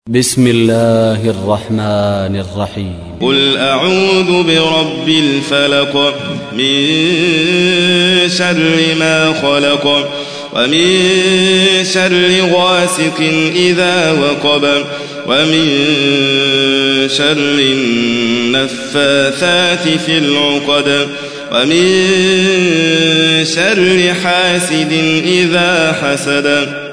بسم الله الرحمن الرحيم. قل أعوذ برب الفلق من شر ما خلق ومن شر غاسق إذا وقب ومن شر النفاثات في العقد ومن شر حاسد إذا حسد.